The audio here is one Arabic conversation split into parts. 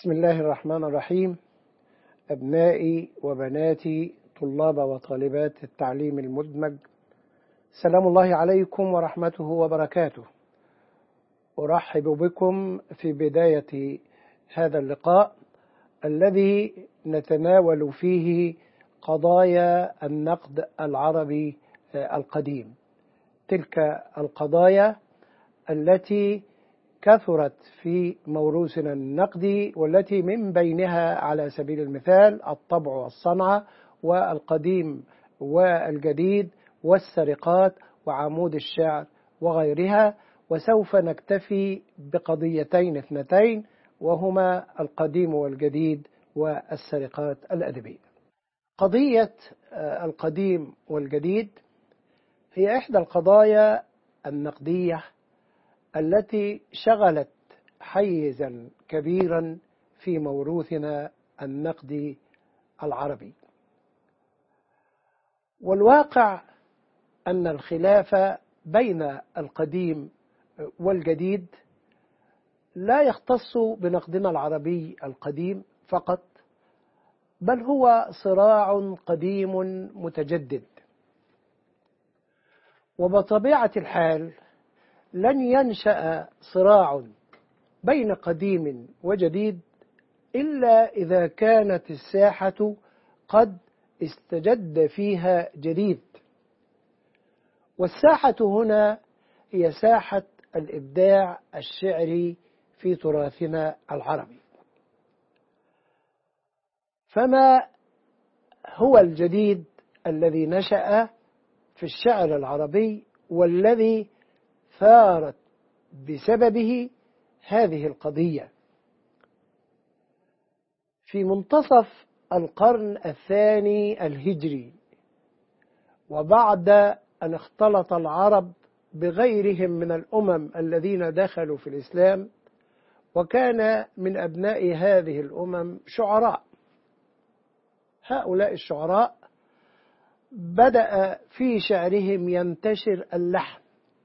بسم الله الرحمن الرحيم. أبنائي وبناتي طلاب وطالبات التعليم المدمج، سلام الله عليكم ورحمته وبركاته. أرحب بكم في بداية هذا اللقاء الذي نتناول فيه قضايا النقد العربي القديم، تلك القضايا التي كثرت في موروثنا النقدي، والتي من بينها على سبيل المثال الطبع والصنعة والقديم والجديد والسرقات وعمود الشعر وغيرها. وسوف نكتفي بقضيتين اثنتين، وهما القديم والجديد والسرقات الأدبية. قضية القديم والجديد هي إحدى القضايا النقدية التي شغلت حيزا كبيرا في موروثنا النقدي العربي. والواقع أن الخلاف بين القديم والجديد لا يختص بنقدنا العربي القديم فقط، بل هو صراع قديم متجدد. وبطبيعة الحال لن ينشأ صراع بين قديم وجديد إلا إذا كانت الساحة قد استجد فيها جديد، والساحة هنا هي ساحة الإبداع الشعري في تراثنا العربي. فما هو الجديد الذي نشأ في الشعر العربي والذي ثارت بسببه هذه القضية؟ في منتصف القرن الثاني الهجري، وبعد أن اختلط العرب بغيرهم من الأمم الذين دخلوا في الإسلام، وكان من أبناء هذه الأمم شعراء. هؤلاء الشعراء بدأ في شعرهم ينتشر اللحن،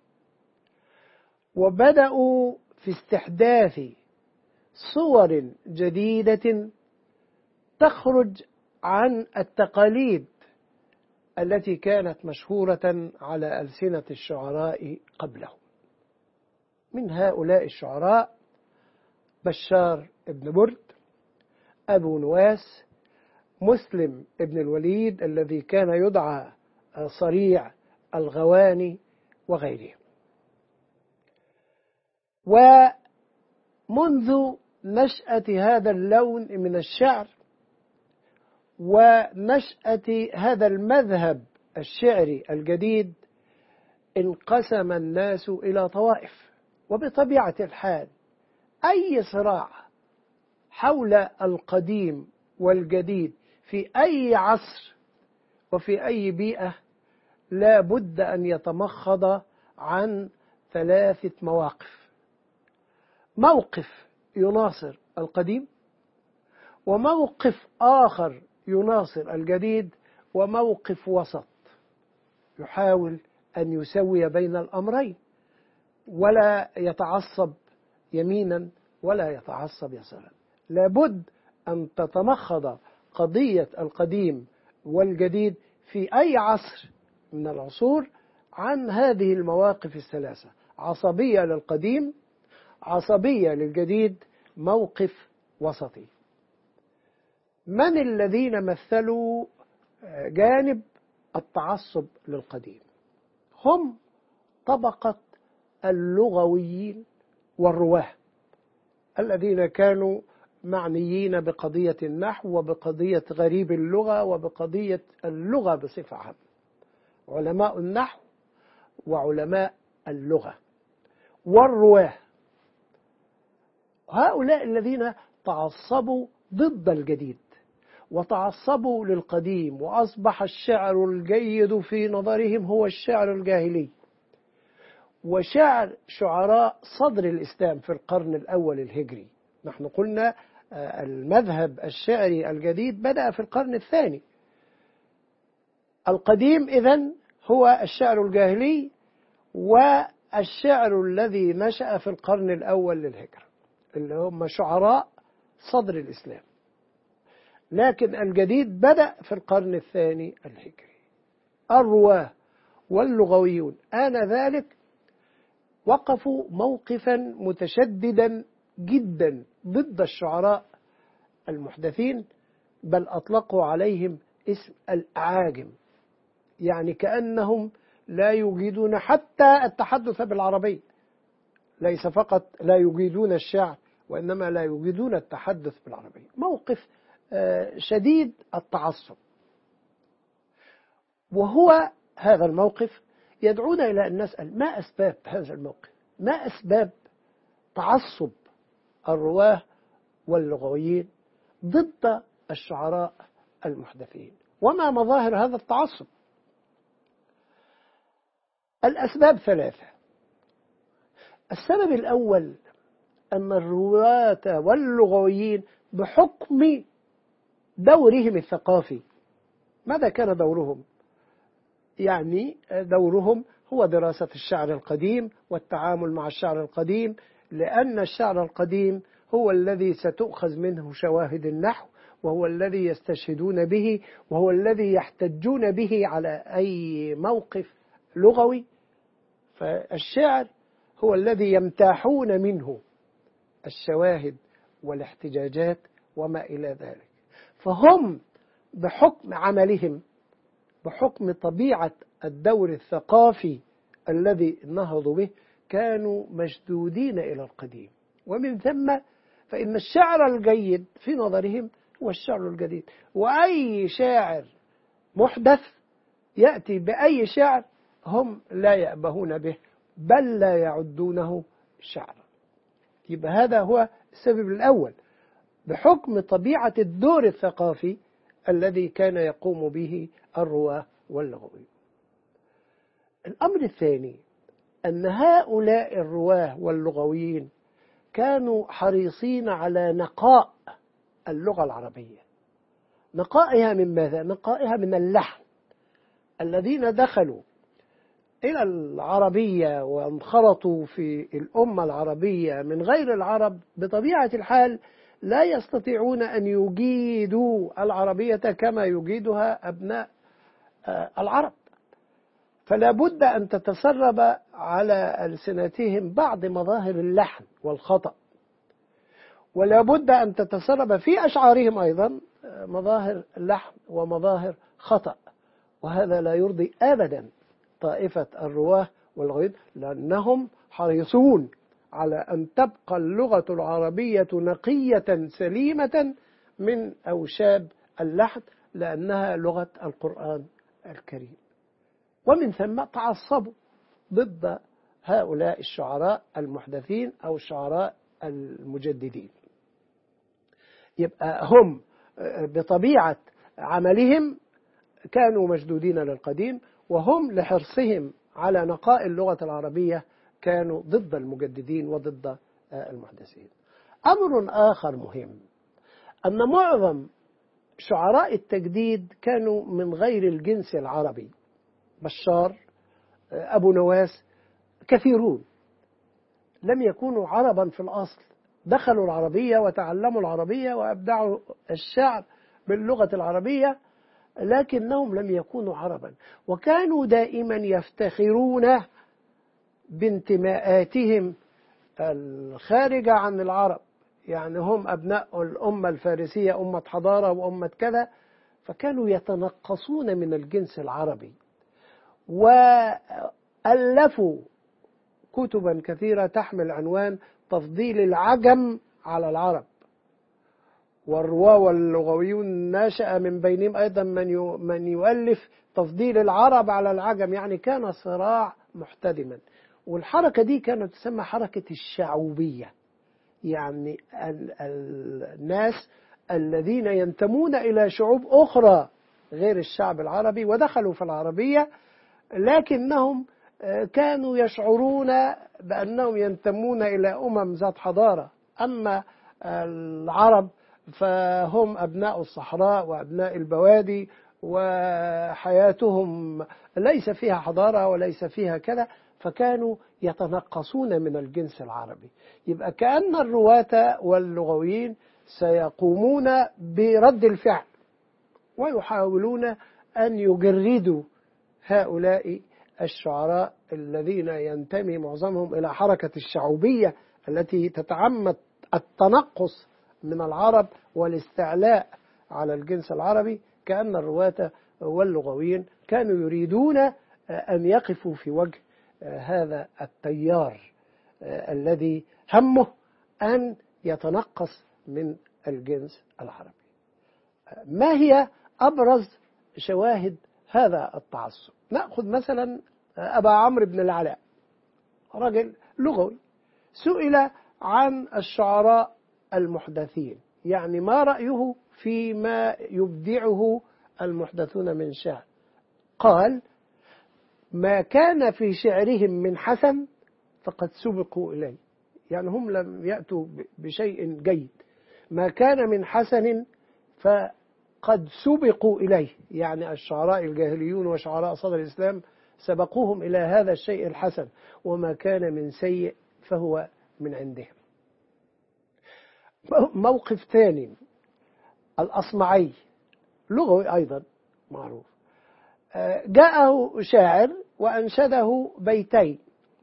وبدأوا في استحداث صور جديدة تخرج عن التقاليد التي كانت مشهورة على ألسنة الشعراء قبلهم. من هؤلاء الشعراء بشار بن برد، أبو نواس، مسلم بن الوليد الذي كان يدعى صريع الغواني وغيرهم. ومنذ نشأة هذا اللون من الشعر ونشأة هذا المذهب الشعري الجديد انقسم الناس إلى طوائف. وبطبيعة الحال أي صراع حول القديم والجديد في أي عصر وفي أي بيئة لا بد أن يتمخض عن ثلاثة مواقف: موقف يناصر القديم، وموقف آخر يناصر الجديد، وموقف وسط يحاول أن يسوي بين الأمرين، ولا يتعصب يمينا ولا يتعصب يسارا. لابد أن تتمخض قضية القديم والجديد في أي عصر من العصور عن هذه المواقف الثلاثة: عصبية للقديم، عصبية للجديد، موقف وسطي. من الذين مثلوا جانب التعصب للقديم؟ هم طبقة اللغويين والرواه الذين كانوا معنيين بقضية النحو وبقضية غريب اللغة وبقضية اللغة بصفة عامة، علماء النحو وعلماء اللغة والرواه. هؤلاء الذين تعصبوا ضد الجديد وتعصبوا للقديم، وأصبح الشعر الجيد في نظرهم هو الشعر الجاهلي. وشعر شعراء صدر الإسلام في القرن الأول الهجري، نحن قلنا المذهب الشعري الجديد بدأ في القرن الثاني. القديم إذن هو الشعر الجاهلي، والشعر الذي نشأ في القرن الأول للهجرة اللي هم شعراء صدر الإسلام، لكن الجديد بدأ في القرن الثاني الهجري. الرواه واللغويون آنذاك وقفوا موقفا متشددا جدا ضد الشعراء المحدثين، بل أطلقوا عليهم اسم الأعاجم، يعني كأنهم لا يجيدون حتى التحدث بالعربية، ليس فقط لا يجيدون الشعر وإنما لا يجيدون التحدث بالعربية. موقف شديد التعصب، وهو هذا الموقف يدعونا إلى أن نسأل ما أسباب هذا الموقف، ما أسباب تعصب الرواه واللغويين ضد الشعراء المحدثين، وما مظاهر هذا التعصب. الأسباب ثلاثة. السبب الأول أن الرواة واللغويين بحكم دورهم الثقافي، ماذا كان دورهم؟ يعني دورهم هو دراسة الشعر القديم والتعامل مع الشعر القديم، لأن الشعر القديم هو الذي ستؤخذ منه شواهد النحو، وهو الذي يستشهدون به، وهو الذي يحتجون به على أي موقف لغوي. فالشعر هو الذي يمتاحون منه الشواهد والاحتجاجات وما إلى ذلك. فهم بحكم عملهم، بحكم طبيعة الدور الثقافي الذي نهضوا به، كانوا مشدودين إلى القديم، ومن ثم فإن الشعر الجيد في نظرهم هو الشعر الجديد، وأي شاعر محدث يأتي بأي شعر هم لا يأبهون به، بل لا يعدونه شعرا. يبقى هذا هو السبب الأول، بحكم طبيعة الدور الثقافي الذي كان يقوم به الرواه واللغويون. الأمر الثاني أن هؤلاء الرواه واللغويين كانوا حريصين على نقاء اللغة العربية. نقائها من ماذا؟ نقائها من اللحن. الذين دخلوا إلى العربية وانخرطوا في الأمة العربية من غير العرب بطبيعة الحال لا يستطيعون أن يجيدوا العربية كما يجيدها أبناء العرب، فلا بد أن تتسرب على ألسنتهم بعض مظاهر اللحن والخطأ، ولا بد أن تتسرب في أشعارهم أيضا مظاهر اللحن ومظاهر خطأ، وهذا لا يرضي أبدا طائفة الرواه واللغويين، لأنهم حريصون على أن تبقى اللغة العربية نقية سليمة من أوشاب اللحن، لأنها لغة القرآن الكريم. ومن ثم تعصبوا ضد هؤلاء الشعراء المحدثين أو الشعراء المجددين. يبقى هم بطبيعة عملهم كانوا مشدودين للقديم، وهم لحرصهم على نقاء اللغة العربية كانوا ضد المجددين وضد المحدثين. أمر آخر مهم أن معظم شعراء التجديد كانوا من غير الجنس العربي. بشار، أبو نواس، كثيرون لم يكونوا عربا في الأصل، دخلوا العربية وتعلموا العربية وأبدعوا الشعر باللغة العربية، لكنهم لم يكونوا عربا، وكانوا دائما يفتخرون بانتماءاتهم الخارجة عن العرب، يعني هم أبناء الأمة الفارسية، أمة حضارة وأمة كذا، فكانوا يتنقصون من الجنس العربي، وألفوا كتبا كثيرة تحمل عنوان تفضيل العجم على العرب. والرواه واللغويون نشأ من بينهم أيضا من يؤلف تفضيل العرب على العجم، يعني كان صراع محتدما. والحركة دي كانت تسمى حركة الشعوبية، يعني الناس الذين ينتمون إلى شعوب أخرى غير الشعب العربي ودخلوا في العربية، لكنهم كانوا يشعرون بأنهم ينتمون إلى أمم ذات حضارة. أما العرب فهم أبناء الصحراء وأبناء البوادي، وحياتهم ليس فيها حضارة وليس فيها كذا، فكانوا يتنقصون من الجنس العربي. يبقى كأن الرواة واللغويين سيقومون برد الفعل ويحاولون أن يجردوا هؤلاء الشعراء الذين ينتمي معظمهم إلى حركة الشعوبية التي تتعمد التنقص من العرب والاستعلاء على الجنس العربي. كأن الرواة واللغويين كانوا يريدون أن يقفوا في وجه هذا التيار الذي همه أن يتنقص من الجنس العربي. ما هي أبرز شواهد هذا التعصب؟ نأخذ مثلا أبا عمرو بن العلاء، رجل لغوي، سئل عن الشعراء المحدثين، يعني ما رأيه فيما يبدعه المحدثون من شعر. قال: ما كان في شعرهم من حسن فقد سبقوا إليه، يعني هم لم يأتوا بشيء جيد، ما كان من حسن فقد سبقوا إليه، يعني الشعراء الجاهليون وشعراء صدر الإسلام سبقوهم إلى هذا الشيء الحسن، وما كان من سيء فهو من عندهم. موقف ثاني، الأصمعي، لغوي أيضا معروف، جاءه شاعر وأنشده بيتين: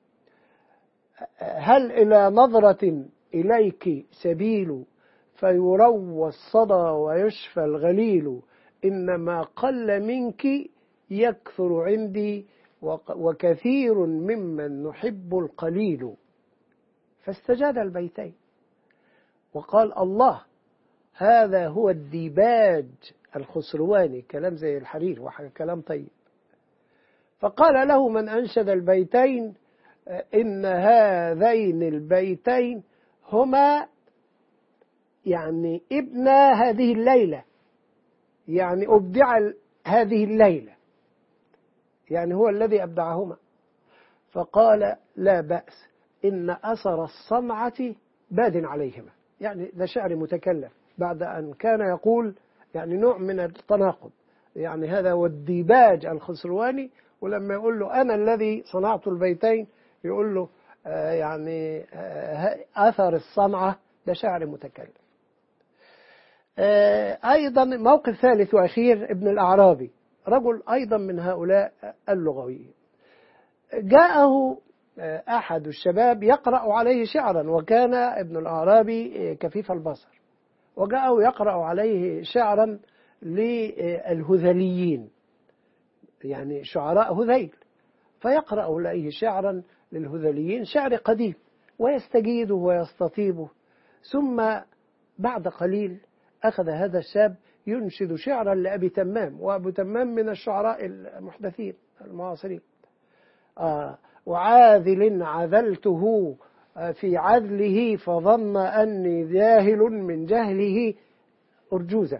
هل إلى نظرة إليك سبيل فيروى الصدى ويشفى الغليل، إنما قل منك يكثر عندي وكثير ممن نحب القليل. فاستجاد البيتين وقال: الله، هذا هو الديباج الخسرواني، كلام زي الحرير وكلام طيب. فقال له من أنشد البيتين: إن هذين البيتين هما يعني ابن هذه الليلة، يعني أبدع هذه الليلة، يعني هو الذي أبدعهما. فقال: لا بأس، إن أثر الصنعة باد عليهما، يعني ده شعر متكلف بعد أن كان يقول يعني نوع من التناقض، يعني هذا هو الديباج الخسرواني، ولما يقول له أنا الذي صنعت البيتين يقول له يعني أثر الصنعة، ده شعر متكلف. أيضا موقف ثالث وأخير، ابن الأعرابي، رجل أيضا من هؤلاء اللغويين، جاءه أحد الشباب يقرأ عليه شعرا، وكان ابن الأعرابي كفيف البصر، وجاءه يقرأ عليه شعرا للهذليين، يعني شعراء هذيل، فيقرأ عليه شعرا للهذليين، شعر قديم، ويستجيده ويستطيبه. ثم بعد قليل أخذ هذا الشاب ينشد شعرا لأبي تمام، وأبو تمام من الشعراء المحدثين المعاصرين. وعاذل عذلته في عذله فظن أني جاهل من جهله أرجوزة.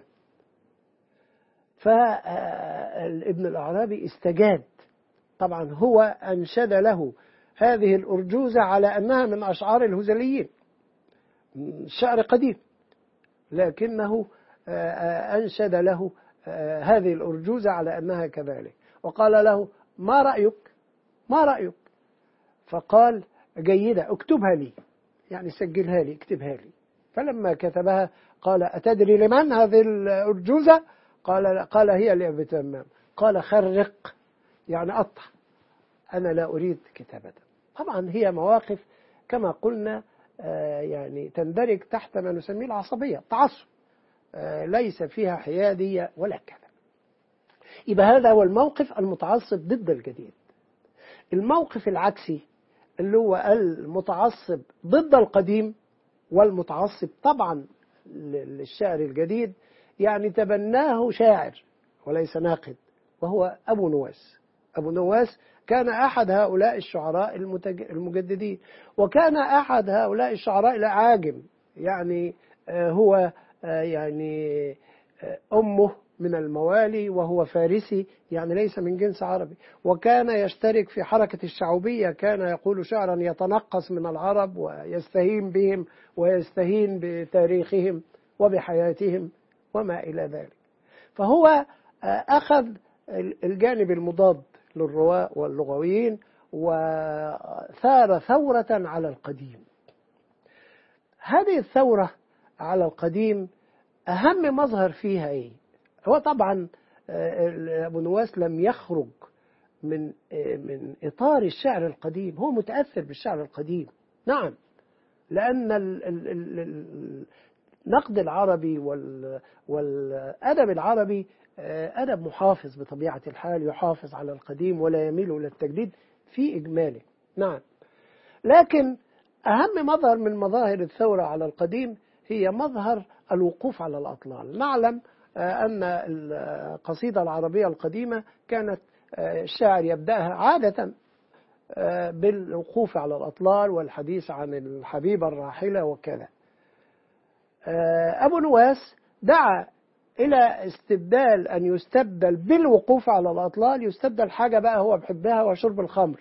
فابن الأعرابي استجاد، طبعا هو أنشد له هذه الأرجوزة على أنها من أشعار الهذليين، شعر قديم، لكنه أنشد له هذه الأرجوزة على أنها كذلك، وقال له: ما رأيك؟ ما رأيك؟ فقال: جيدة، اكتبها لي، يعني سجلها لي، اكتبها لي. فلما كتبها قال: أتدري لمن هذه الأرجوزة؟ قال هي لأبي تمام. قال: خرق، يعني قطع، أنا لا أريد كتابة. طبعا هي مواقف كما قلنا يعني تندرج تحت ما نسميه العصبية، تعصب، ليس فيها حيادية ولا كلام. يبقى هذا هو الموقف المتعصب ضد الجديد. الموقف العكسي اللي هو المتعصب ضد القديم، والمتعصب طبعا للشعر الجديد، يعني تبناه شاعر وليس ناقد، وهو أبو نواس. أبو نواس كان أحد هؤلاء الشعراء المجددين، وكان أحد هؤلاء الشعراء الأعاجم، يعني هو يعني أمه من الموالي وهو فارسي، يعني ليس من جنس عربي، وكان يشترك في حركة الشعوبية، كان يقول شعرا يتنقص من العرب ويستهين بهم ويستهين بتاريخهم وبحياتهم وما إلى ذلك. فهو أخذ الجانب المضاد للرواة واللغويين وثار ثورة على القديم. هذه الثورة على القديم أهم مظهر فيها إيه؟ هو طبعا أبو نواس لم يخرج من إطار الشعر القديم، هو متأثر بالشعر القديم، نعم، لأن النقد العربي والأدب العربي أدب محافظ بطبيعة الحال، يحافظ على القديم ولا يميل إلى التجديد في إجماله، نعم. لكن أهم مظهر من مظاهر الثورة على القديم هي مظهر الوقوف على الأطلال. نعلم أن القصيدة العربية القديمة كانت الشاعر يبدأها عادة بالوقوف على الأطلال والحديث عن الحبيبة الراحلة وكذا. أبو نواس دعا إلى استبدال أن يستبدل بالوقوف على الأطلال، يستبدل حاجة بقى هو بحبها وشرب الخمر،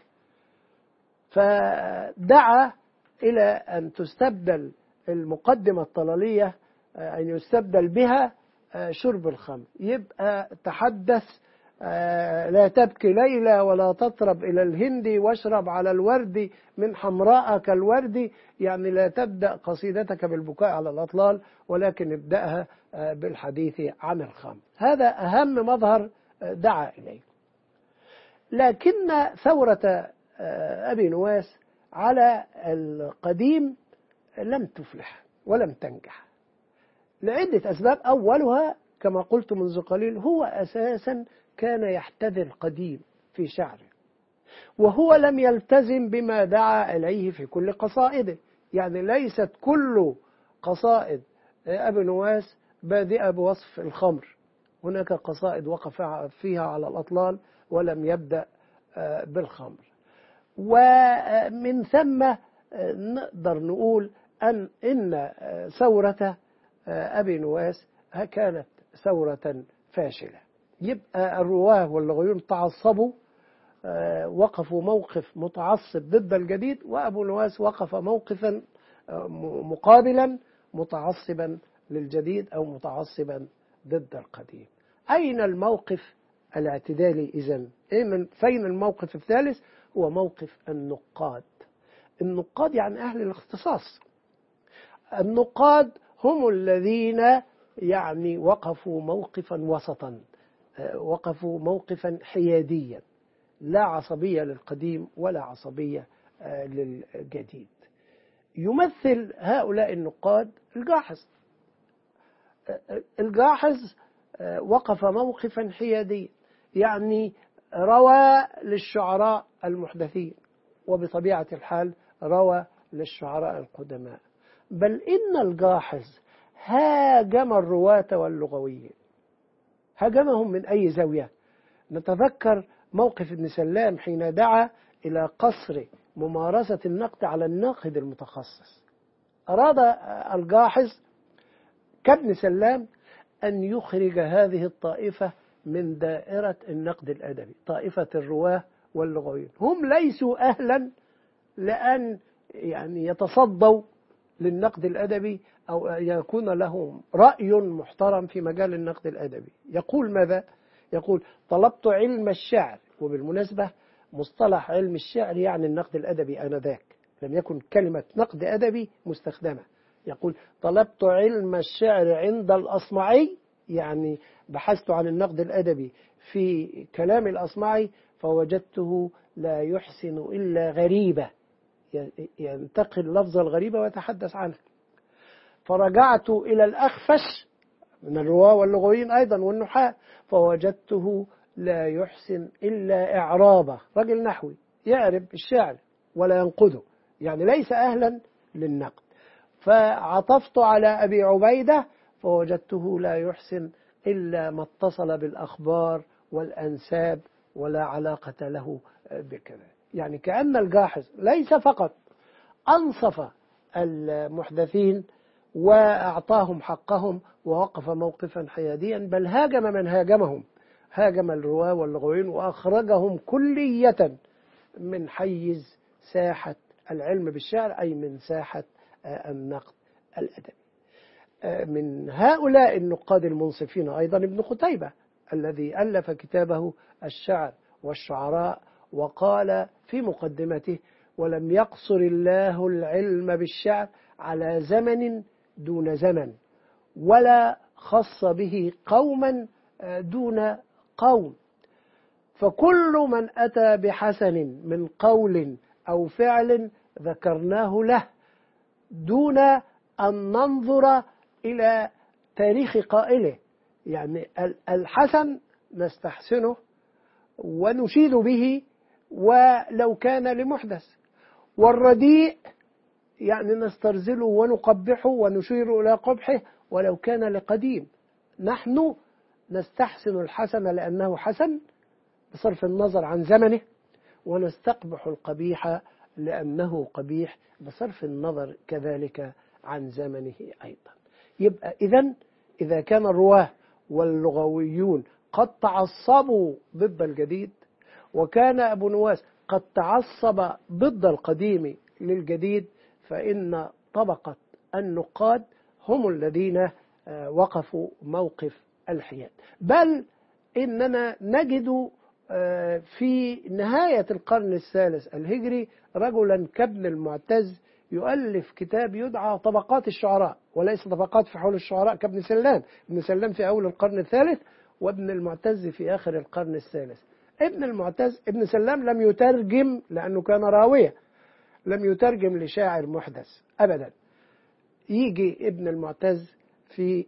فدعا إلى أن تستبدل المقدمة الطلالية أن يستبدل بها شرب الخمر، يبقى تحدث لا تبكي ليلى ولا تطرب إلى الهند واشرب على الورد من حمراء كالورد، يعني لا تبدأ قصيدتك بالبكاء على الأطلال ولكن ابدأها بالحديث عن الخمر. هذا أهم مظهر دعا إليه. لكن ثورة أبي نواس على القديم لم تفلح ولم تنجح لعدة أسباب. أولها كما قلت منذ قليل، هو أساسا كان يحتذي القديم في شعره، وهو لم يلتزم بما دعا إليه في كل قصائده، يعني ليست كل قصائد أبي نواس بادئة بوصف الخمر، هناك قصائد وقف فيها على الأطلال ولم يبدأ بالخمر. ومن ثم نقدر نقول إن ثورة أبي نواس كانت ثورة فاشلة. يبقى الرواه واللغويون تعصبوا، وقفوا موقف متعصب ضد الجديد، وأبو نواس وقف موقفا مقابلا متعصبا للجديد أو متعصبا ضد القديم. أين الموقف الاعتدالي إذن؟ فين الموقف الثالث؟ هو موقف النقاد. النقاد يعني أهل الاختصاص. النقاد هم الذين يعني وقفوا موقفا وسطا، وقفوا موقفا حياديا، لا عصبية للقديم ولا عصبية للجديد. يمثل هؤلاء النقاد الجاحظ. الجاحظ وقف موقفا حياديا، يعني روى للشعراء المحدثين وبطبيعة الحال روى للشعراء القدماء، بل إن الجاحظ هاجم الرواة واللغويين، هاجمهم من أي زاوية. نتذكر موقف ابن سلام حين دعا إلى قصر ممارسة النقد على الناقد المتخصص. أراد الجاحظ كابن سلام أن يخرج هذه الطائفة من دائرة النقد الأدبي، طائفة الرواه واللغويين، هم ليسوا أهلا لأن يعني يتصدوا للنقد الأدبي أو يكون لهم رأي محترم في مجال النقد الأدبي. يقول ماذا؟ يقول: طلبت علم الشعر، وبالمناسبة مصطلح علم الشعر يعني النقد الأدبي آنذاك، لم يكن كلمة نقد أدبي مستخدمة. يقول: طلبت علم الشعر عند الأصمعي، يعني بحثت عن النقد الأدبي في كلام الأصمعي فوجدته لا يحسن إلا غريبة، ينتقل لفظ الغريبة ويتحدث عنها. فرجعت إلى الأخفش من الرواة واللغويين أيضا والنحاة فوجدته لا يحسن إلا إعرابه، رجل نحوي يعرب الشعر ولا ينقده، يعني ليس أهلا للنقد. فعطفت على أبي عبيدة فوجدته لا يحسن إلا ما اتصل بالأخبار والأنساب ولا علاقة له بكذا. يعني كأن الجاحظ ليس فقط أنصف المحدثين وأعطاهم حقهم ووقف موقفا حياديا، بل هاجم من هاجمهم، هاجم الرواة واللغويين وأخرجهم كلية من حيز ساحة العلم بالشعر، أي من ساحة النقد الأدبي. من هؤلاء النقاد المنصفين أيضا ابن قتيبة الذي ألف كتابه الشعر والشعراء، وقال في مقدمته: ولم يقصر الله العلم بالشعر على زمن دون زمن، ولا خص به قوما دون قوم. فكل من أتى بحسن من قول أو فعل ذكرناه له دون أن ننظر إلى تاريخ قائله. يعني الحسن نستحسنه ونشيد به ولو كان لمحدث، والرديء يعني نسترزله ونقبحه ونشير إلى قبحه ولو كان لقديم. نحن نستحسن الحسن لأنه حسن بصرف النظر عن زمنه، ونستقبح القبيح لأنه قبيح بصرف النظر كذلك عن زمنه أيضا. يبقى إذا كان الرواه واللغويون قد تعصبوا ضد الجديد، وكان أبو نواس قد تعصب ضد القديم للجديد، فإن طبقة النقاد هم الذين وقفوا موقف الحياد. بل إننا نجد في نهاية القرن الثالث الهجري رجلا كابن المعتز يؤلف كتاب يدعى طبقات الشعراء، وليس طبقات في حول الشعراء كابن سلام. ابن سلام في أول القرن الثالث، وابن المعتز في آخر القرن الثالث. ابن سلام لم يترجم لأنه كان راوية، لم يترجم لشاعر محدث أبدا. يجي ابن المعتز في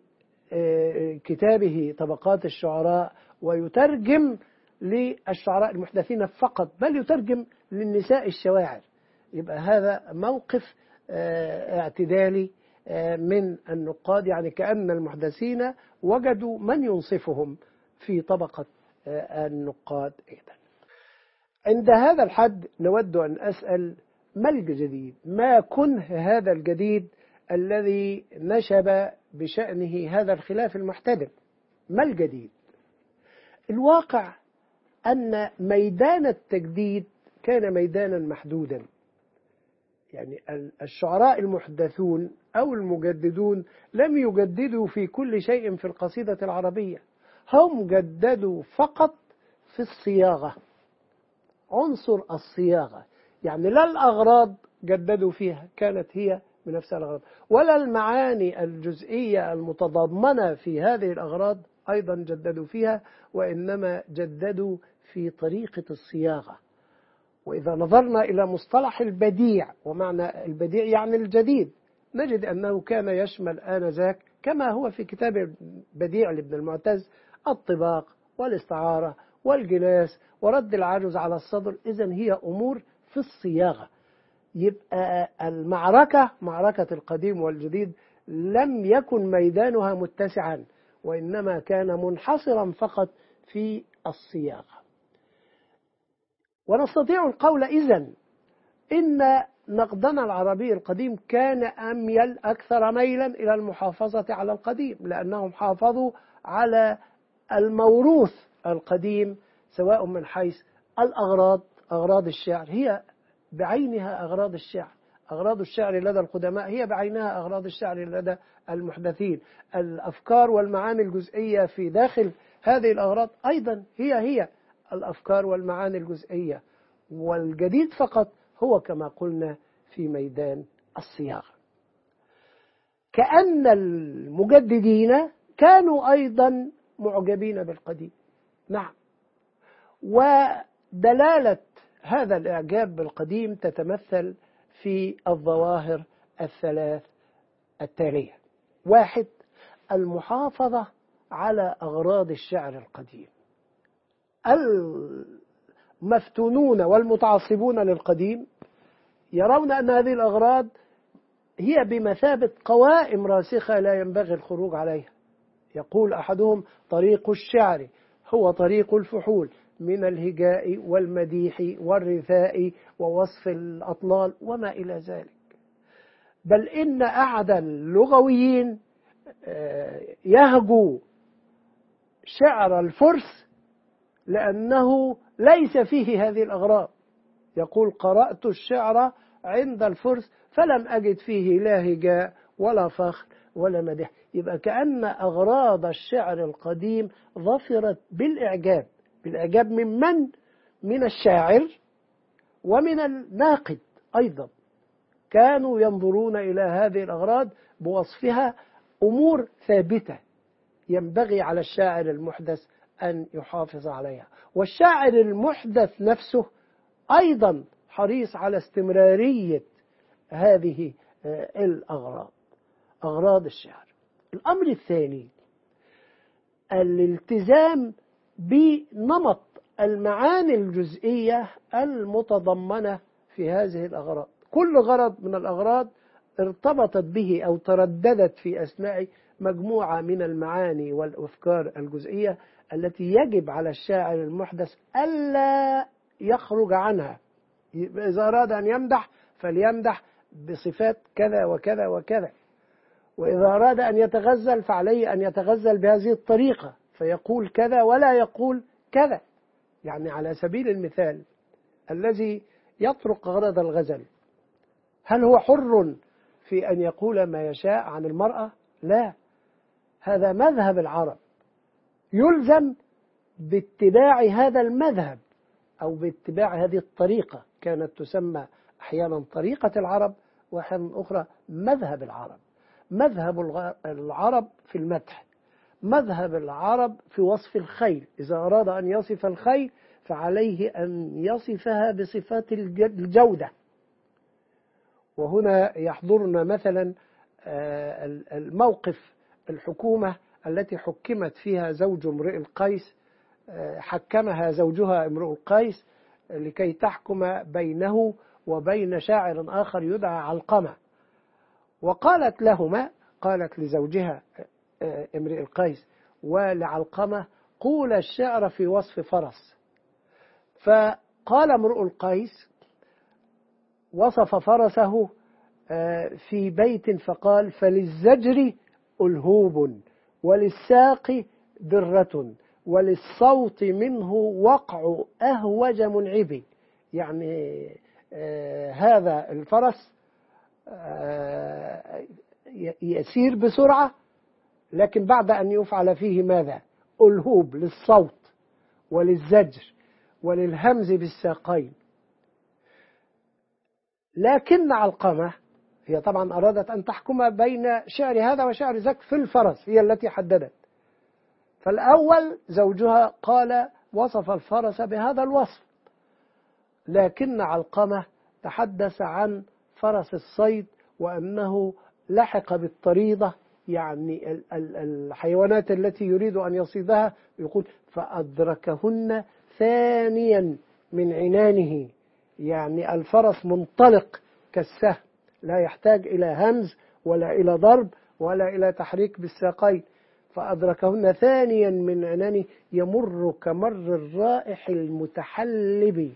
كتابه طبقات الشعراء ويترجم للشعراء المحدثين فقط، بل يترجم للنساء الشواعر. يبقى هذا موقف اعتدالي من النقاد، يعني كأن المحدثين وجدوا من ينصفهم في طبقة النقاد أيضا. عند هذا الحد نود أن أسأل: ما الجديد؟ ما كنه هذا الجديد الذي نشب بشأنه هذا الخلاف المحتدم؟ ما الجديد؟ الواقع أن ميدان التجديد كان ميدانا محدودا. يعني الشعراء المحدثون أو المجددون لم يجددوا في كل شيء في القصيدة العربية، هم جددوا فقط في الصياغة، عنصر الصياغة. يعني لا الأغراض جددوا فيها، كانت هي بنفسها الأغراض، ولا المعاني الجزئية المتضمنة في هذه الأغراض أيضا جددوا فيها، وإنما جددوا في طريقة الصياغة. وإذا نظرنا إلى مصطلح البديع، ومعنى البديع يعني الجديد، نجد أنه كان يشمل آنذاك كما هو في كتاب بديع لابن المعتز الطباق والاستعارة والجناس ورد العجز على الصدر. إذن هي أمور في الصياغة. يبقى المعركة، معركة القديم والجديد، لم يكن ميدانها متسعا، وإنما كان منحصرا فقط في الصياغة. ونستطيع القول إذن إن نقدنا العربي القديم كان أميل أكثر ميلا إلى المحافظة على القديم، لأنهم حافظوا على الموروث القديم، سواء من حيث الأغراض، أغراض الشعر هي بعينها أغراض الشعر، أغراض الشعر لدى القدماء هي بعينها أغراض الشعر لدى المحدثين، الأفكار والمعاني الجزئية في داخل هذه الأغراض أيضا هي الأفكار والمعاني الجزئية، والجديد فقط هو كما قلنا في ميدان الصياغة. كأن المجددين كانوا أيضا معجبين بالقديم. نعم، ودلالة هذا الإعجاب بالقديم تتمثل في الظواهر الثلاث التالية. 1. المحافظة على أغراض الشعر القديم. المفتونون والمتعصبون للقديم يرون أن هذه الأغراض هي بمثابة قوائم راسخة لا ينبغي الخروج عليها. يقول أحدهم: طريق الشعر هو طريق الفحول من الهجاء والمديح والرثاء ووصف الأطلال وما إلى ذلك. بل إن أحد اللغويين يهجو شعر الفرس لأنه ليس فيه هذه الأغراض. يقول: قرأت الشعر عند الفرس فلم أجد فيه لا هجاء ولا فخر ولا مدح. يبقى كأن أغراض الشعر القديم ظفرت بالإعجاب. بالإعجاب من الشاعر ومن الناقد أيضا. كانوا ينظرون إلى هذه الأغراض بوصفها أمور ثابتة ينبغي على الشاعر المحدث أن يحافظ عليها. والشاعر المحدث نفسه أيضا حريص على استمرارية هذه الأغراض، أغراض الشعر. الأمر الثاني الالتزام بنمط المعاني الجزئية المتضمنة في هذه الأغراض. كل غرض من الأغراض ارتبطت به أو ترددت في أثناء مجموعة من المعاني والأفكار الجزئية التي يجب على الشاعر المحدث ألا يخرج عنها. إذا أراد أن يمدح فليمدح بصفات كذا وكذا وكذا، وإذا أراد أن يتغزل فعليه أن يتغزل بهذه الطريقة، فيقول كذا ولا يقول كذا. يعني على سبيل المثال الذي يطرق غرض الغزل، هل هو حر في أن يقول ما يشاء عن المرأة؟ لا، هذا مذهب العرب، يلزم باتباع هذا المذهب أو باتباع هذه الطريقة. كانت تسمى أحيانا طريقة العرب وأحيانا أخرى مذهب العرب. مذهب العرب في المدح، مذهب العرب في وصف الخيل. إذا أراد أن يصف الخيل فعليه أن يصفها بصفات الجودة. وهنا يحضرنا مثلا الموقف الحكومة التي حكمت فيها زوج امرئ القيس، حكمها زوجها امرؤ القيس لكي تحكم بينه وبين شاعر آخر يدعى علقمة. وقالت لهما، قالت لزوجها امرئ القيس ولعلقمة: قول الشعر في وصف فرس. فقال امرؤ القيس وصف فرسه في بيت فقال: فللزجر ألهوب وللساق درة وللصوت منه وقع أهوج منعب. يعني هذا الفرس يسير بسرعة، لكن بعد أن يفعل فيه ماذا؟ ألهوب للصوت وللزجر وللهمز بالساقين. لكن علقمة هي طبعا أرادت أن تحكم بين شعر هذا وشعر ذاك في الفرس، هي التي حددت. فالأول زوجها قال وصف الفرس بهذا الوصف، لكن علقمة تحدث عن فرس الصيد وأنه لحق بالطريضة، يعني الحيوانات التي يريد أن يصيدها، يقول: فأدركهن ثانيا من عنانه. يعني الفرس منطلق كالسهم، لا يحتاج إلى همز ولا إلى ضرب ولا إلى تحريك بالساقين. فأدركهن ثانيا من عنانه يمر كمر الرائح المتحلب.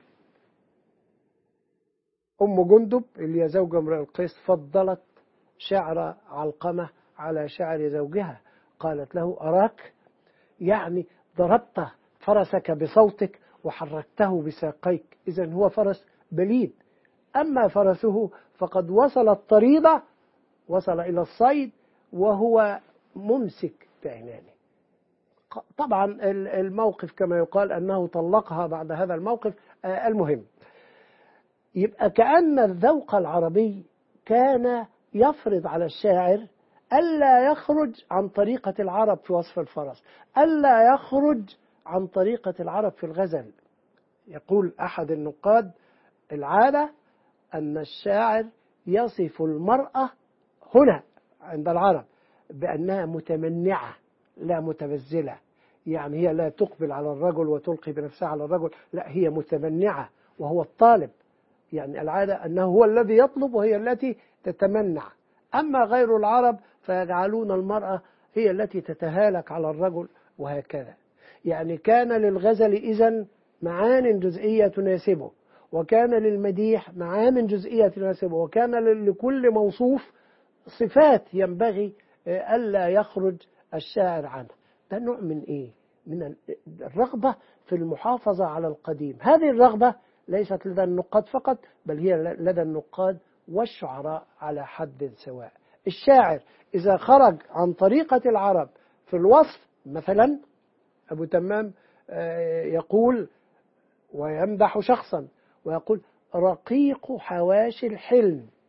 أم جندب اللي هي زوج امرئ القيس فضلت شعر علقمة على شعر زوجها، قالت له: أراك يعني ضربت فرسك بصوتك وحركته بساقيك، إذن هو فرس بليد. أما فرسه فقد وصل الطريضة، وصل إلى الصيد وهو ممسك بعنانه. طبعا الموقف كما يقال أنه طلقها بعد هذا الموقف. المهم، يبقى كأن الذوق العربي كان يفرض على الشاعر ألا يخرج عن طريقة العرب في وصف الفرس، ألا يخرج عن طريقة العرب في الغزل. يقول أحد النقاد: العادة أن الشاعر يصف المرأة هنا عند العرب بأنها متمنعة لا متبذلة، يعني هي لا تقبل على الرجل وتلقي بنفسها على الرجل، لا، هي متمنعة وهو الطالب. يعني العادة أنه هو الذي يطلب وهي التي تتمنع. أما غير العرب فيجعلون المرأة هي التي تتهالك على الرجل وهكذا. يعني كان للغزل إذن معان جزئية تناسبه، وكان للمديح معان جزئية تناسبه، وكان لكل موصوف صفات ينبغي ألا يخرج الشاعر عنها. ده نوع من إيه؟ من الرغبة في المحافظة على القديم. هذه الرغبة ليست لدى النقاد فقط، بل هي لدى النقاد والشعراء على حد سواء. الشاعر إذا خرج عن طريقة العرب في الوصف، مثلا أبو تمام يقول ويمدح شخصا ويقول: رقيق حواشي الحلم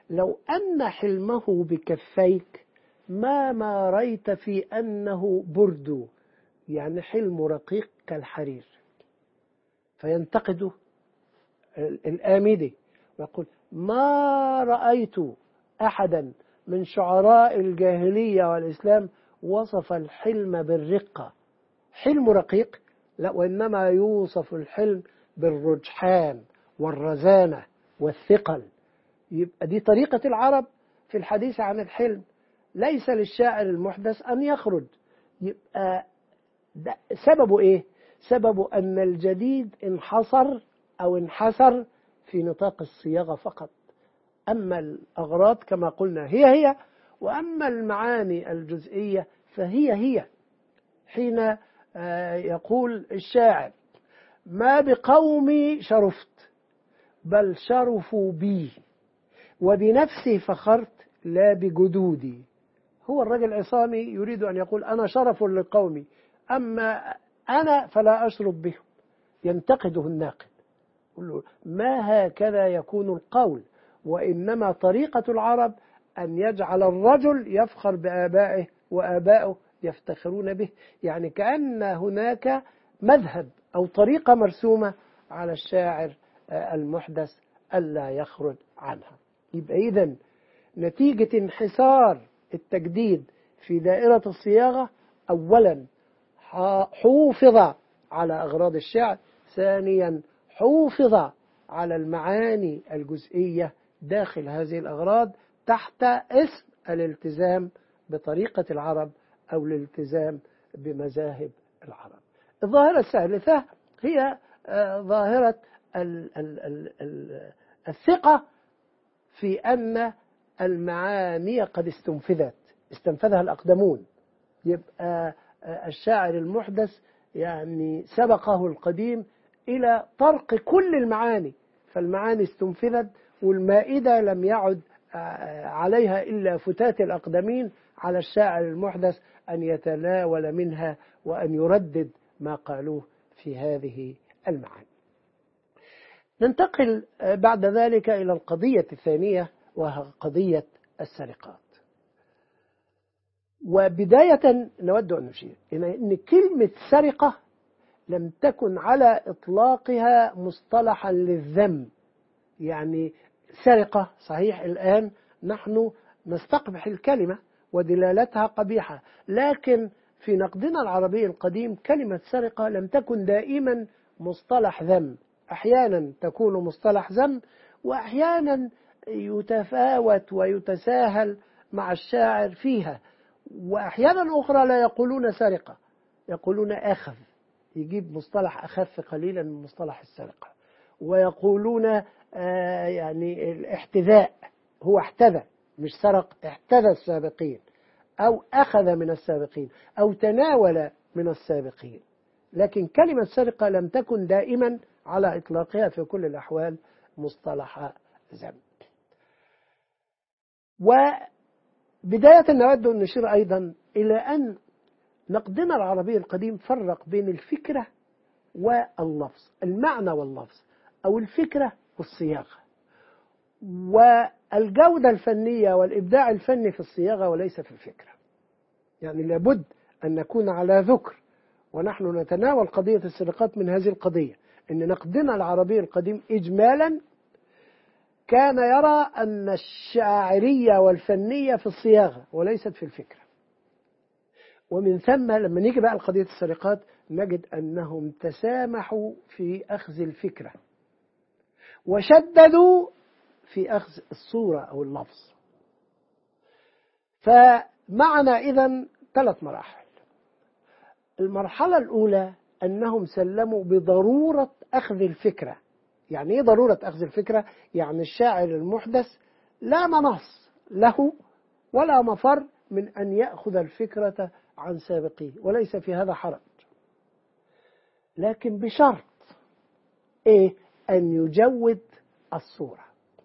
لو أن حلمه بكفيك ما رأيت في أنه برد، يعني حلم رقيق كالحرير. فينتقده الآمدي ويقول ما رأيت أحدا من شعراء الجاهلية والإسلام وصف الحلم بالرقة. حلم رقيق؟ لا، وإنما يوصف الحلم بالرجحان والرزانة والثقل. يبقى دي طريقة العرب في الحديث عن الحلم. ليس للشاعر المحدث أن يخرج. يبقى سببه إيه؟ سببه أن الجديد انحصر في نطاق الصياغة فقط. أما الأغراض كما قلنا هي، وأما المعاني الجزئية فهي. حين يقول الشاعر ما بقومي شرفت بل شرفوا بي وبنفسي فخرت لا بجدودي. هو الرجل عصامي يريد أن يقول أنا شرف لقومي، أما أنا فلا أشرف بهم. ينتقده الناقد، يقول له ما هكذا يكون القول، وإنما طريقة العرب أن يجعل الرجل يفخر بآبائه وآباؤه يفتخرون به. يعني كأن هناك مذهب أو طريقة مرسومة على الشاعر المحدث ألا يخرج عنها. يبقى إذن نتيجة انحسار التجديد في دائرة الصياغة، أولا حوفظ على أغراض الشعر، ثانيا حوفظ على المعاني الجزئية داخل هذه الأغراض تحت اسم الالتزام بطريقة العرب أو الالتزام بمذاهب العرب. الظاهرة الثالثة هي ظاهرة الثقة في أن المعاني قد استنفذها الأقدمون. يبقى الشاعر المحدث يعني سبقه القديم إلى طرق كل المعاني، فالمعاني استنفذت، والمائدة لم يعد عليها إلا فتات الأقدمين. على الشاعر المحدث أن يتناول منها وأن يردد ما قالوه في هذه المعاني. ننتقل بعد ذلك إلى القضية الثانية، وهي قضية السرقات. وبداية نود أن نشير إلى أن كلمة سرقة لم تكن على إطلاقها مصطلحا للذم. يعني سرقة صحيح الآن نحن نستقبح الكلمة ودلالتها قبيحة، لكن في نقدنا العربي القديم كلمة سرقة لم تكن دائما مصطلح ذم. أحيانا تكون مصطلح ذم، وأحيانا يتفاوت ويتساهل مع الشاعر فيها، وأحيانا أخرى لا يقولون سرقة، يقولون أخذ، يجيب مصطلح أخف قليلا من مصطلح السرقة. ويقولون يعني الاحتذاء، هو احتذى مش سرق، احتذى السابقين أو أخذ من السابقين أو تناول من السابقين. لكن كلمة سرقة لم تكن دائما على إطلاقها في كل الأحوال مصطلح ذم. وبداية نود أن نشير أيضا إلى أن نقدنا العربي القديم فرق بين الفكرة واللفظ، المعنى واللفظ، أو الفكرة والصياغة، والجودة الفنية والإبداع الفني في الصياغة وليس في الفكرة. يعني لابد أن نكون على ذكر ونحن نتناول قضية السرقات من هذه القضية، أن نقدنا العربي القديم إجمالا كان يرى أن الشاعرية والفنية في الصياغة وليست في الفكرة. ومن ثم لما نيجي بقى لقضية السرقات نجد أنهم تسامحوا في أخذ الفكرة وشددوا في أخذ الصورة أو اللفظ. فمعنا إذن 3 مراحل. المرحلة الأولى أنهم سلموا بضرورة أخذ الفكرة. يعني إيه ضرورة أخذ الفكرة؟ يعني الشاعر المحدث لا منص له ولا مفر من أن يأخذ الفكرة عن سابقيه، وليس في هذا حرج، لكن بشرط إيه؟ أن يجود الصورة.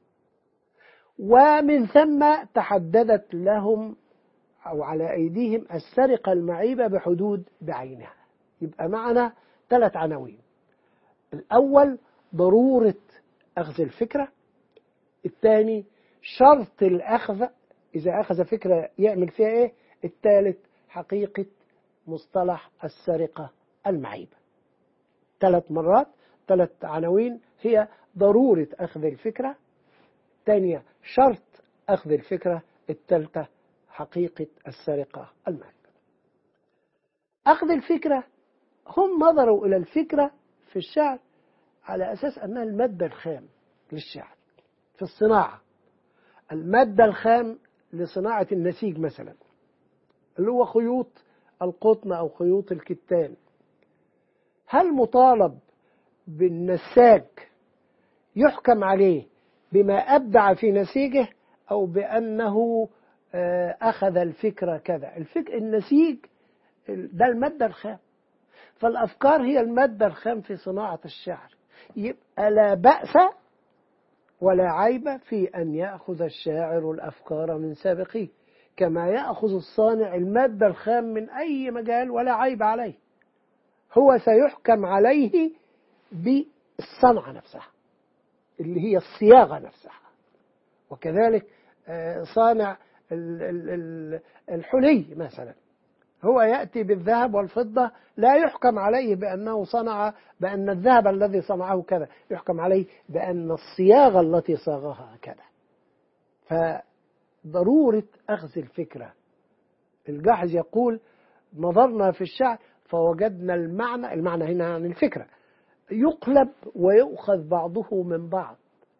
ومن ثم تحددت لهم أو على أيديهم السرقة المعيبة بحدود بعينها. يبقى معنا 3 عناوين. الأول ضرورة أخذ الفكرة، الثاني شرط الأخذ، إذا أخذ فكرة يعمل فيها إيه. الثالث حقيقة مصطلح السرقة المعيبة. 3 مرات، 3 عناوين هي ضرورة أخذ الفكرة، الثانية شرط أخذ الفكرة، الثالثة حقيقة السرقة المعيبة. أخذ الفكرة، هم نظروا إلى الفكرة في الشعر على أساس أنها المادة الخام للشعر في الصناعة، المادة الخام لصناعة النسيج مثلا، اللي هو خيوط القطن أو خيوط الكتان. هل مطالب بالنساج يحكم عليه بما أبدع في نسيجه، أو بأنه أخذ الفكرة كذا؟ النسيج ده المادة الخام، فالأفكار هي المادة الخام في صناعة الشعر. يبقى لا بأس ولا عيب في أن يأخذ الشاعر الأفكار من سابقيه، كما يأخذ الصانع المادة الخام من أي مجال، ولا عيب عليه. هو سيحكم عليه بالصنعة نفسها اللي هي الصياغة نفسها. وكذلك صانع الحلي مثلا، هو يأتي بالذهب والفضة، لا يحكم عليه بأنه صنع، بأن الذهب الذي صنعه كذا، يحكم عليه بأن الصياغة التي صاغها كذا. فضرورة أخذ الفكرة. الجاحظ يقول: نظرنا في الشعر فوجدنا المعنى هنا عن الفكرة يقلب ويؤخذ بعضه من بعض.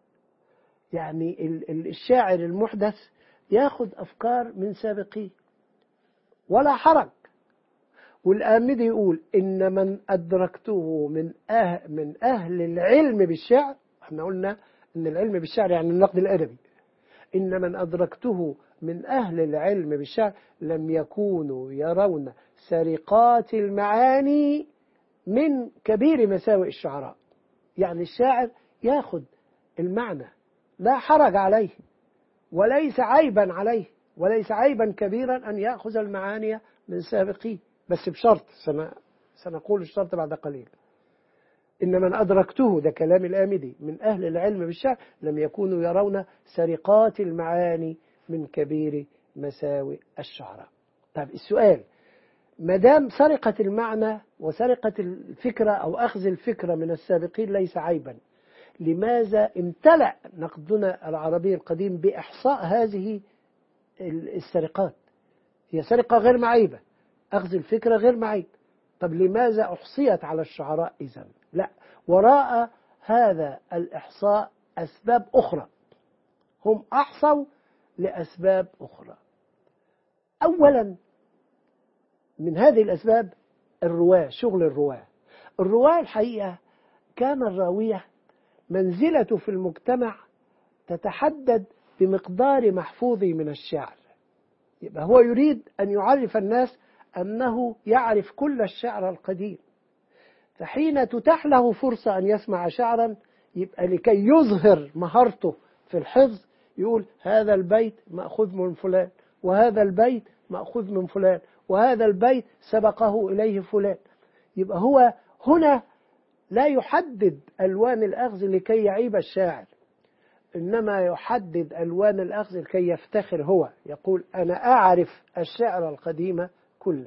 يعني الشاعر المحدث ياخذ أفكار من سابقيه ولا حرج. والآمدي يقول: إن من أدركته من أهل العلم بالشعر، احنا قلنا إن العلم بالشعر يعني النقد الأدبي، إن من أدركته من أهل العلم بالشعر لم يكونوا يرون سرقات المعاني من كبير مساوئ الشعراء. يعني الشاعر ياخذ المعنى، لا حرج عليه وليس عيبا عليه، وليس عيبا كبيرا أن يأخذ المعاني من سابقيه، بس بشرط سنقول الشرط بعد قليل. إن من أدركته، ده كلام الآمدي، من أهل العلم بالشعر لم يكونوا يرون سرقات المعاني من كبير مساوئ الشعراء. طيب السؤال: مدام سرقة المعنى وسرقة الفكرة أو أخذ الفكرة من السابقين ليس عيبا، لماذا امتلأ نقدنا العربي القديم بإحصاء هذه السرقات؟ هي سرقة غير معيبة، أخذ الفكرة غير معيب. طب لماذا أحصيت على الشعراء إذن؟ لا، وراء هذا الإحصاء أسباب أخرى، هم أحصوا لأسباب أخرى. أولا من هذه الأسباب الرواة، شغل الرواة الحقيقة كان الراوية منزلته في المجتمع تتحدد بمقدار محفوظه من الشعر. يبقى هو يريد أن يعرف الناس أنه يعرف كل الشعر القديم، فحين تتاح له فرصة أن يسمع شعرا، يبقى لكي يظهر مهارته في الحفظ يقول: هذا البيت مأخوذ من فلان، وهذا البيت مأخوذ من فلان، وهذا البيت سبقه إليه فلان. يبقى هو هنا لا يحدد ألوان الأخذ لكي يعيب الشاعر، إنما يحدد ألوان الأخذ لكي يفتخر هو، يقول: أنا أعرف الشعر القديم كله.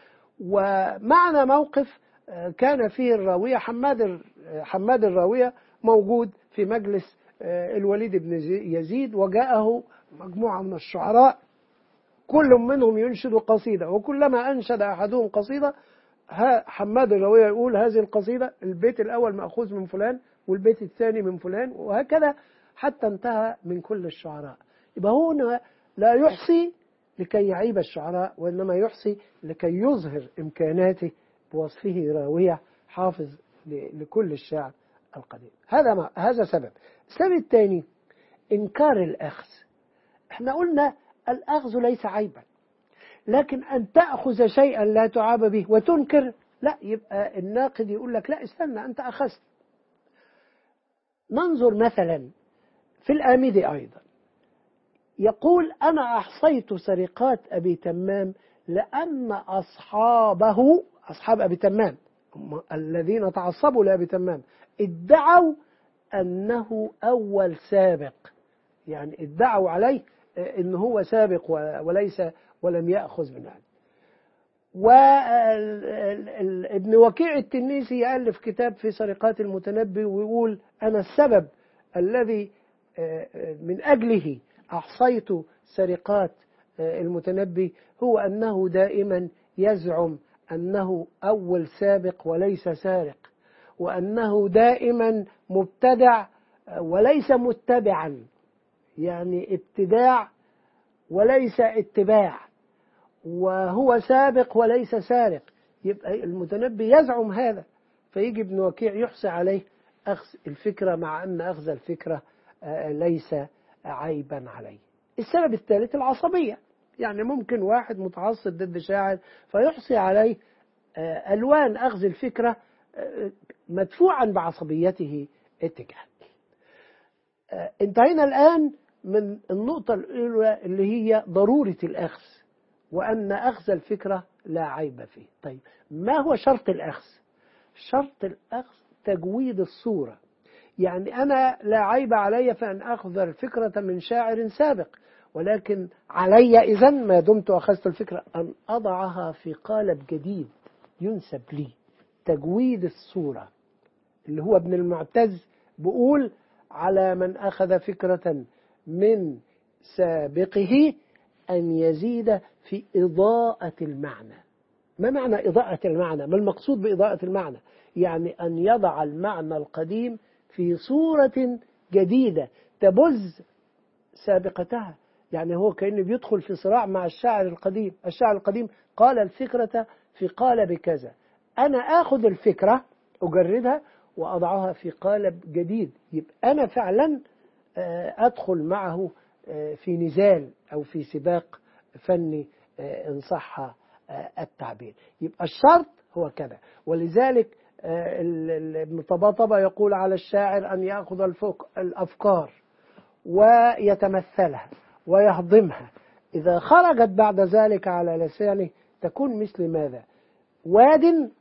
ومعنى موقف كان فيه الراوية حماد الراوية موجود في مجلس الوليد بن يزيد، وجاءه مجموعة من الشعراء كل منهم ينشد قصيدة، وكلما أنشد أحدهم قصيدة حماد الراوية يقول: هذه القصيدة البيت الأول مأخوذ من فلان، والبيت الثاني من فلان، وهكذا حتى انتهى من كل الشعراء. يبقى هنا لا يحصي لكي يعيب الشعراء، وإنما يحصي لكي يظهر إمكاناته بوصفه راوية حافظ لكل الشعر القديم. هذا سبب. السبب الثاني إنكار الأخذ. احنا قلنا الأخذ ليس عيبا، لكن أن تأخذ شيئا لا تعاب به وتنكر، لا، يبقى الناقد يقول لك: لا استنى، أنت أخذت. ننظر مثلا في الآمدي أيضا، يقول: أنا أحصيت سرقات أبي تمام لأن أصحاب أبي تمام الذين تعصبوا لأبي تمام ادعوا أنه أول سابق. يعني ادعوا عليه إن هو سابق ولم يأخذ من أحد. وابن وكيع التنيسي يألف كتاب في سرقات المتنبي ويقول: أنا السبب الذي من أجله أحصيت سرقات المتنبي هو أنه دائما يزعم أنه أول سابق وليس سارق، وأنه دائما مبتدع وليس متبعا، يعني ابتداع وليس اتباع، وهو سابق وليس سارق. يبقى المتنبي يزعم هذا، فيجي ابن وكيع يحصي عليه أخذ الفكرة، مع أن أخذ الفكرة ليس عيبا عليه. السبب الثالث العصبية، يعني ممكن واحد متعصب ضد شاعر فيحصي عليه ألوان أخذ الفكرة مدفوعا بعصبيته اتجاه. انتهينا الآن من النقطة الأولى اللي هي ضرورة الأخذ، وأن أخذ الفكرة لا عيب فيه. طيب ما هو شرط الأخذ؟ شرط الأخذ تجويد الصورة. يعني أنا لا عيب علي فأن أخذ الفكرة من شاعر سابق، ولكن علي إذن ما دمت أخذت الفكرة أن أضعها في قالب جديد ينسب لي. تجويد الصورة اللي هو ابن المعتز بيقول: على من أخذ فكرة من سابقه أن يزيد في إضاءة المعنى. ما معنى إضاءة المعنى؟ ما المقصود بإضاءة المعنى؟ يعني أن يضع المعنى القديم في صورة جديدة تبز سابقتها. يعني هو كأنه بيدخل في صراع مع الشاعر القديم. الشاعر القديم قال الفكرة في قالب كذا، أنا آخذ الفكرة أجردها وأضعها في قالب جديد، يبقى أنا فعلا أدخل معه في نزال أو في سباق فني إن صح التعبير. يبقى الشرط هو كذا. ولذلك ابن طباطبة يقول على الشاعر أن يأخذ الأفكار ويتمثلها ويهضمها، إذا خرجت بعد ذلك على لسانه تكون مثل ماذا؟ واد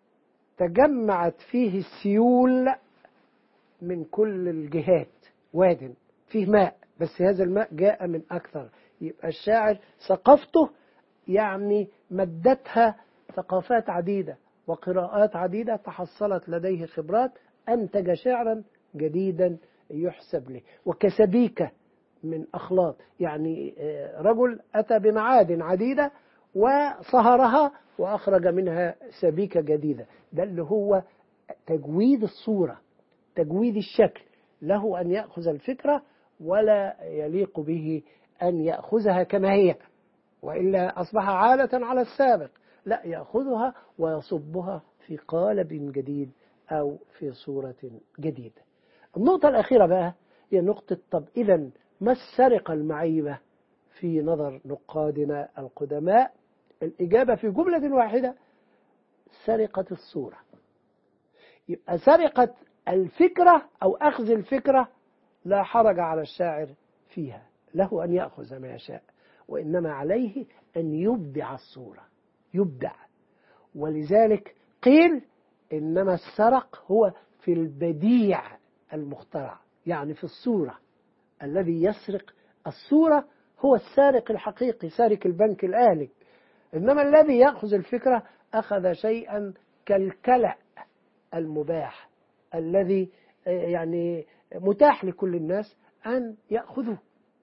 تجمعت فيه السيول من كل الجهات، واد فيه ماء بس هذا الماء جاء من أكثر. يبقى الشاعر ثقافته يعني مدتها ثقافات عديدة وقراءات عديدة، تحصلت لديه خبرات، أنتج شعرا جديدا يحسب له. وكسبيكة من أخلاط، يعني رجل أتى بمعادن عديدة وصهرها وأخرج منها سبيكة جديدة. ده اللي هو تجويد الصورة، تجويد الشكل. له أن يأخذ الفكرة ولا يليق به أن يأخذها كما هي، وإلا أصبح عالة على السابق. لا، يأخذها ويصبها في قالب جديد أو في صورة جديدة. النقطة الأخيرة بقى هي نقطة: طب إذن ما السرقة المعيبة في نظر نقادنا القدماء؟ الإجابة في جملة واحدة: سرقة الصورة. يبقى سرقة الفكرة أو أخذ الفكرة لا حرج على الشاعر فيها، له أن يأخذ ما يشاء، وإنما عليه أن يبدع الصورة، يبدع. ولذلك قيل إنما السرق هو في البديع المخترع، يعني في الصورة. الذي يسرق الصورة هو السارق الحقيقي، سارق البنك الأهلي. إنما الذي يأخذ الفكرة أخذ شيئا كالكلأ المباح الذي يعني متاح لكل الناس أن يأخذوه.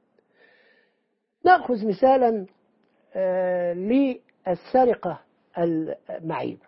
نأخذ مثالا للسرقة المعيبة.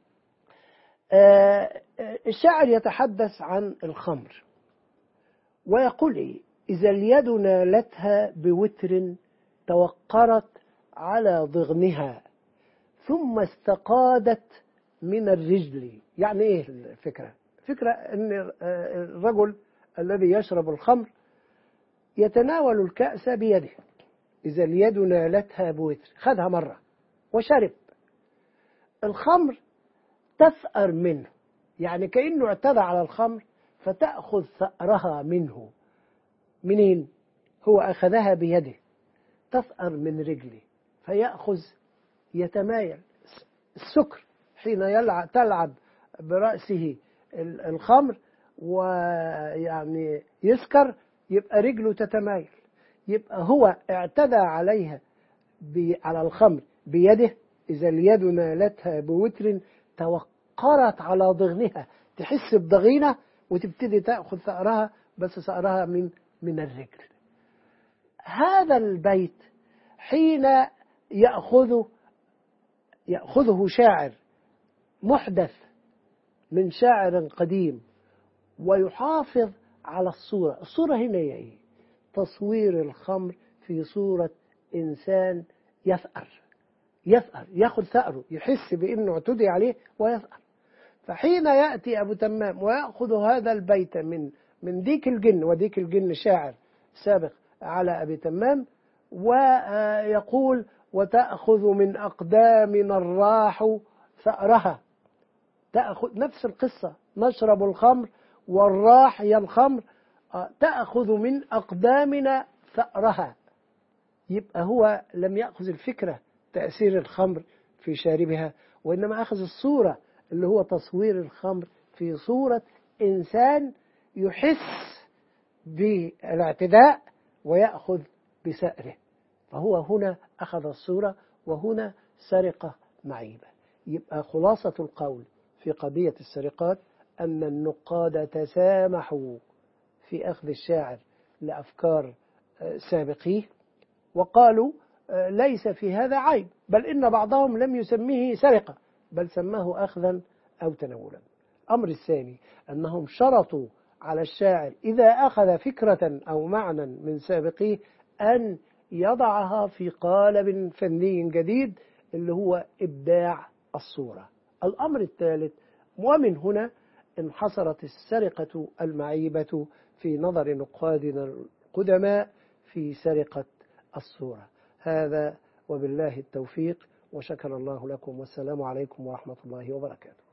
الشاعر يتحدث عن الخمر ويقول: إذا اليد نالتها بوتر توقرت على ضغنها ثم استقادت من الرجل. يعني إيه الفكرة؟ فكرة أن الرجل الذي يشرب الخمر يتناول الكأس بيده، إذا اليد نالتها بوتر، خدها مرة وشرب الخمر، تثأر منه، يعني كأنه اعتدى على الخمر فتأخذ ثأرها منه. منين؟ هو أخذها بيده، تثأر من رجله فيأخذ يتمايل. السكر حين تلعب برأسه الخمر ويعني يسكر يبقى رجله تتمايل، يبقى هو اعتدى عليها على الخمر بيده. إذا اليد نالتها بوتر توقرت على ضغنها، تحس بضغينة وتبتدي تأخذ ثأرها، بس ثأرها من الرجل. هذا البيت حين يأخذه شاعر محدث من شاعر قديم ويحافظ على الصورة هنا هي إيه؟ تصوير الخمر في صورة إنسان يثأر، يأخذ ثأره، يحس بأنه اعتدي عليه ويثأر. فحين يأتي أبو تمام ويأخذ هذا البيت من ديك الجن، وديك الجن شاعر سابق على أبي تمام، ويقول: وتأخذ من أقدامنا الراح ثأرها. تأخذ نفس القصة، نشرب الخمر والراح هي الخمر، تأخذ من أقدامنا ثأرها. يبقى هو لم يأخذ الفكرة تأثير الخمر في شاربها، وإنما أخذ الصورة اللي هو تصوير الخمر في صورة إنسان يحس بالاعتداء ويأخذ بسأره. فهو هنا أخذ الصورة، وهنا سرقة معيبة. يبقى خلاصة القول في قضية السرقات أن النقاد تسامحوا في أخذ الشاعر لأفكار سابقيه، وقالوا ليس في هذا عيب، بل إن بعضهم لم يسميه سرقة، بل سماه أخذا أو تناولا. الأمر الثاني أنهم شرطوا على الشاعر إذا أخذ فكرة أو معنى من سابقيه أن يضعها في قالب فني جديد اللي هو إبداع الصورة. الأمر الثالث، ومن هنا انحصرت السرقة المعيبة في نظر نقادنا القدماء في سرقة الصورة. هذا وبالله التوفيق، وشكر الله لكم، والسلام عليكم ورحمة الله وبركاته.